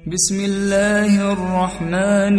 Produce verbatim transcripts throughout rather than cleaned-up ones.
بسم الله الرحمن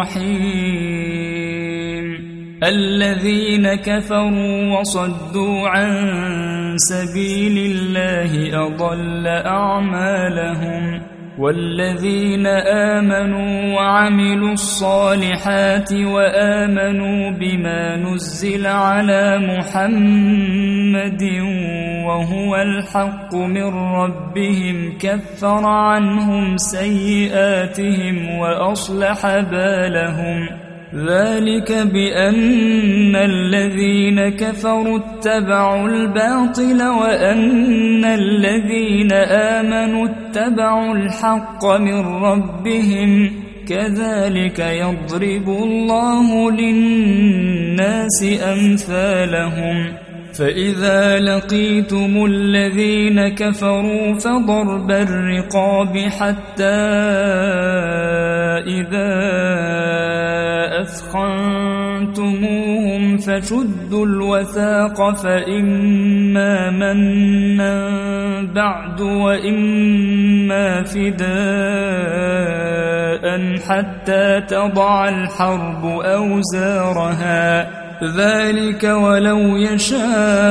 الرحيم الذين كفروا وصدوا عن سبيل الله أضل أعمالهم والذين آمنوا وعملوا الصالحات وآمنوا بما نزل على محمد وهو الحق من ربهم كفر عنهم سيئاتهم وأصلح بالهم ذلك بأن الذين كفروا اتبعوا الباطل وأن الذين آمنوا اتبعوا الحق من ربهم كذلك يضرب الله للناس أمثالهم فإذا لقيتم الذين كفروا فضرب الرقاب حتى إذا أثخنتموهم فشدوا الوثاق فإما منا بعد وإما فداء حتى تضع الحرب أوزارها ذلك ولو يشاء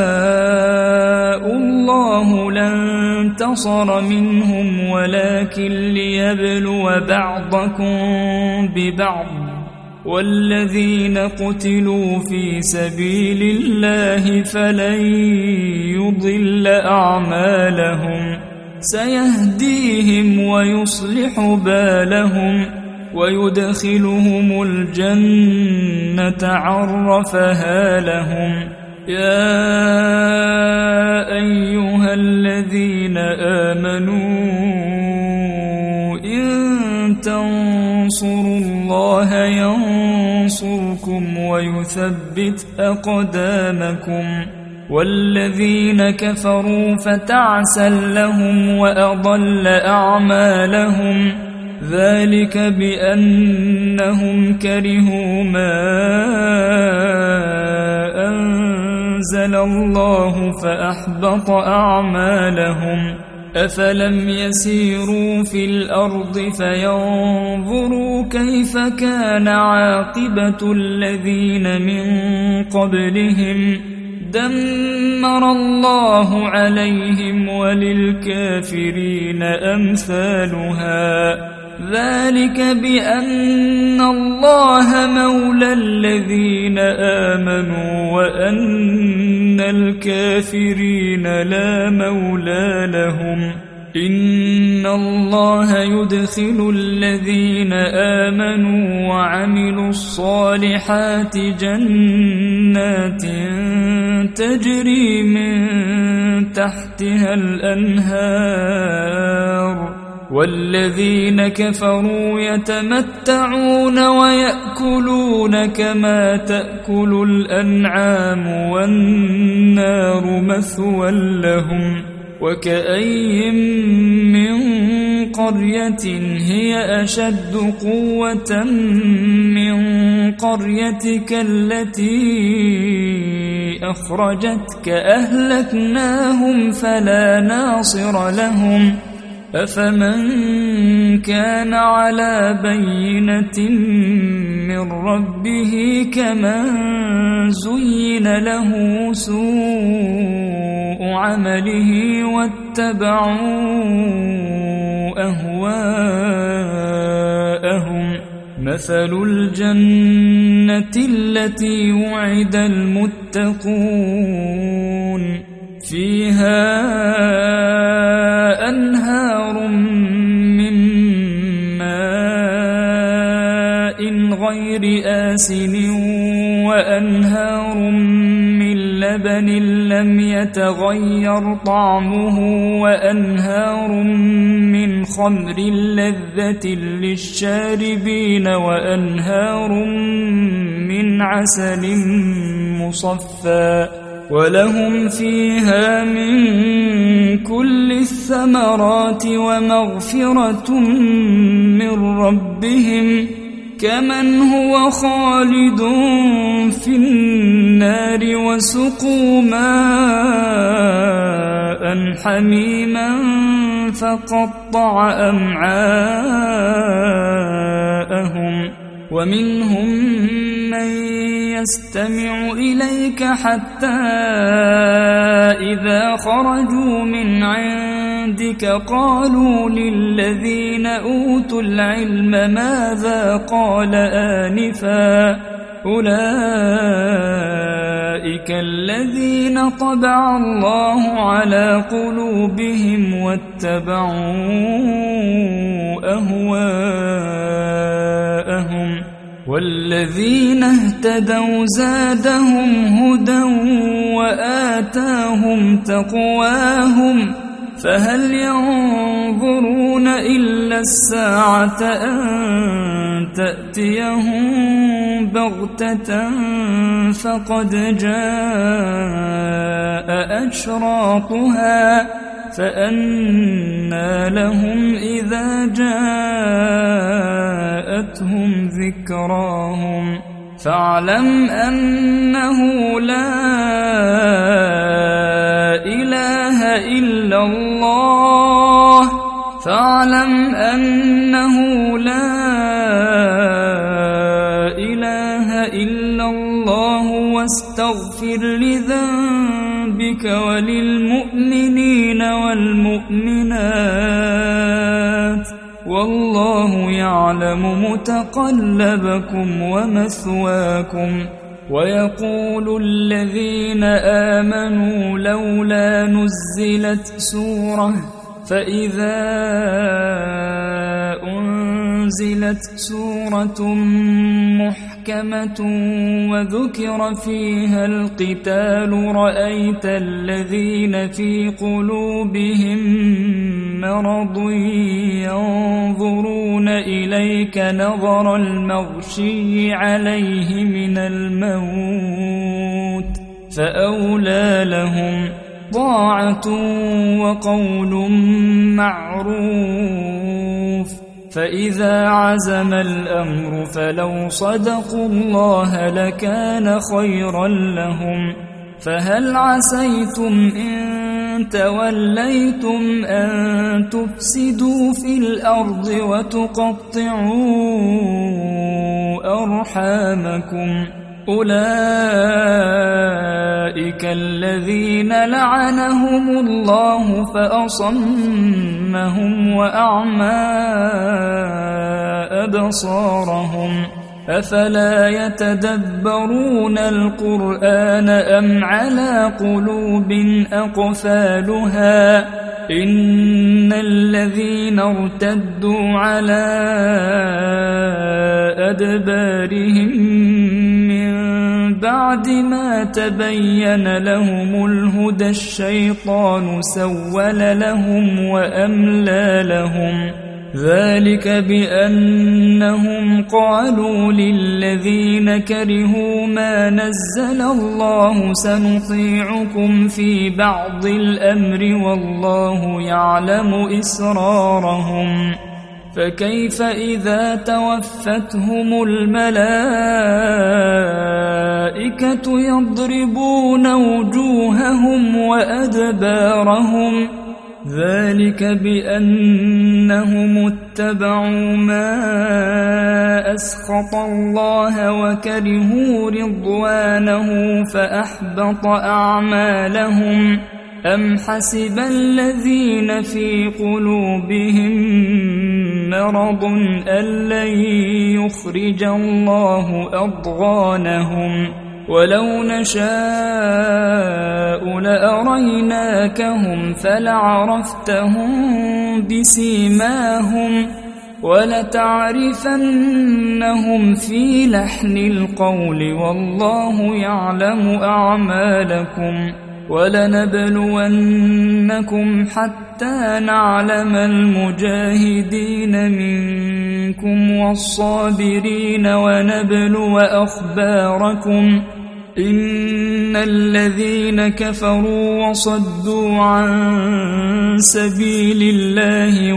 الله لانتصر منهم ولكن ليبلو بعضكم ببعض والذين قتلوا في سبيل الله فلن يضل أعمالهم سيهديهم ويصلح بالهم ويدخلهم الجنة عرفها لهم يا أيها الذين آمنوا إن تنصروا الله ينصركم ويثبت أقدامكم والذين كفروا فتعسا لهم وأضل أعمالهم ذلك بأنهم كرهوا ما أنزل الله فأحبط أعمالهم أفلم يسيروا في الأرض فينظروا كيف كان عاقبة الذين من قبلهم دمر الله عليهم وللكافرين أمثالها ذلك بأن الله مولى الذين آمنوا وأن الكافرين لا مولى لهم إن الله يدخل الذين آمنوا وعملوا الصالحات جنات تجري من تحتها الأنهار والذين كفروا يتمتعون ويأكلون كما تأكل الأنعام والنار مثوى لهم وكأي من قرية هي أشد قوة من قريتك التي أخرجتك أهلكناهم فلا ناصر لهم أفمن كان على بينة من ربه كمن زين له سوء عمله واتبعوا أهواءهم مثل الجنة التي وعد المتقون فيها أنهار من ماء غير آسن وأنهار من لبن لم يتغير طعمه وأنهار من خمر لذة للشاربين وأنهار من عسل مصفى ولهم فيها من كل الثمرات ومغفرة من ربهم كمن هو خالد في النار وسقوا ماء حميما فقطع أمعاءهم ومنهم من يستمع إليك حتى إذا خرجوا من عندك قالوا للذين أوتوا العلم ماذا قال آنفا أولئك الذين طبع الله على قلوبهم واتبعوا أهواءهم والذين اهتدوا زادهم هدى وآتاهم تقواهم فهل ينظرون إلا الساعة أن تأتيهم بغتة فقد جاء أشراطها فأنى لهم إذا جاءتهم ذكراهم فاعلم أنه لا إله إلا الله فاعلم أنه لا إله إلا الله واستغفر لذنبك وللمؤمنين والمؤمنات والله يعلم متقلبكم ومثواكم ويقول الذين آمنوا لولا نزلت سورة فإذا أنزلت سورة محكمة وذكر فيها القتال رأيت الذين في قلوبهم مرض ينظرون إليك نظر المغشي عليه من الموت فأولى لهم طاعة وقول معروف فإذا عزم الأمر فلو صدقوا الله لكان خيرا لهم فهل عسيتم إن توليتم أن تفسدوا في الأرض وتقطعوا أرحامكم أولئك الذين لعنهم الله فأصمهم وأعمى أبصارهم أفلا يتدبرون القرآن أم على قلوب أقفالها إن الذين ارتدوا على أدبارهم من بعد ما تبين لهم الهدى الشيطان سول لهم وأملى لهم ذلك بأنهم قالوا للذين كرهوا ما نزل الله سنطيعكم في بعض الأمر والله يعلم إسرارهم فكيف إذا توفتهم الملائكة يضربون وجوههم وأدبارهم ذلك بأنهم اتبعوا ما أسخط الله وكرهوا رضوانه فأحبط أعمالهم أم حسب الذين في قلوبهم مرض أن لن يخرج الله أضغانهم ولو نشاء لأريناكهم فلعرفتهم بسيماهم ولتعرفنهم في لحن القول والله يعلم أعمالكم ولنبلونكم حتى نعلم المجاهدين منكم والصابرين ونبلو أخباركم إن الذين كفروا وصدوا عن سبيل الله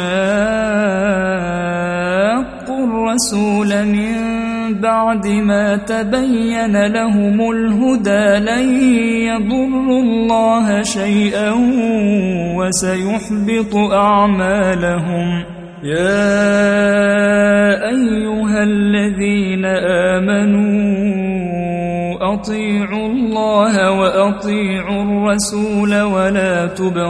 وشاقوا الرسول من بعد ما تبين لهم الهدى لن يضروا الله شيئا وسيحبط أعمالهم يا أيها أيها الذين آمنوا أطيعوا الله وأطيعوا الرسول ولا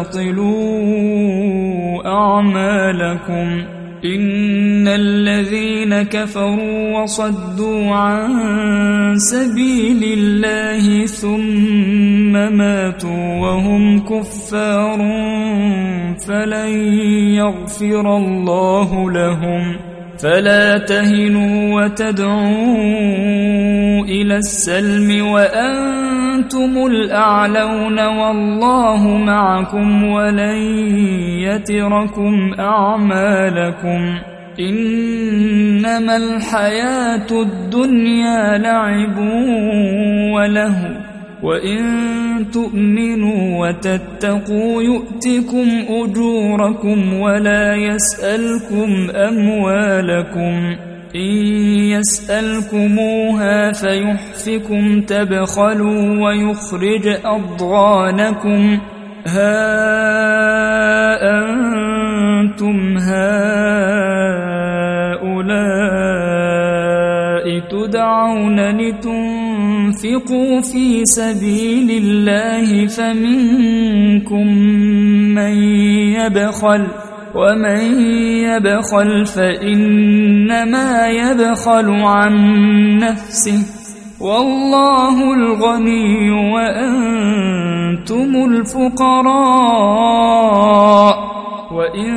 تبطلوا أعمالكم إن الذين كفروا وصدوا عن سبيل الله ثم ماتوا وهم كفار فلن يغفر الله لهم فلا تهنوا وتدعوا إلى السلم وأنتم الأعلون والله معكم ولن يتركم أعمالكم إنما الحياة الدنيا لعب وله وإن تؤمنوا وتتقوا يؤتكم أجوركم ولا يسألكم أموالكم إن يسألكموها فيحفكم تبخلوا ويخرج أضغانكم ها أنتم هؤلاء تدعون لتنفقوا في سبيل الله فمنكم من يبخل ومن يبخل فإنما يبخل عن نفسه والله الغني وأنتم الفقراء وإن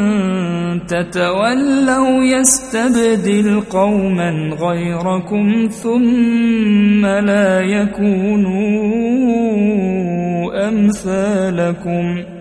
تتولوا يستبدل قوما غيركم ثم لا يكونوا أمثالكم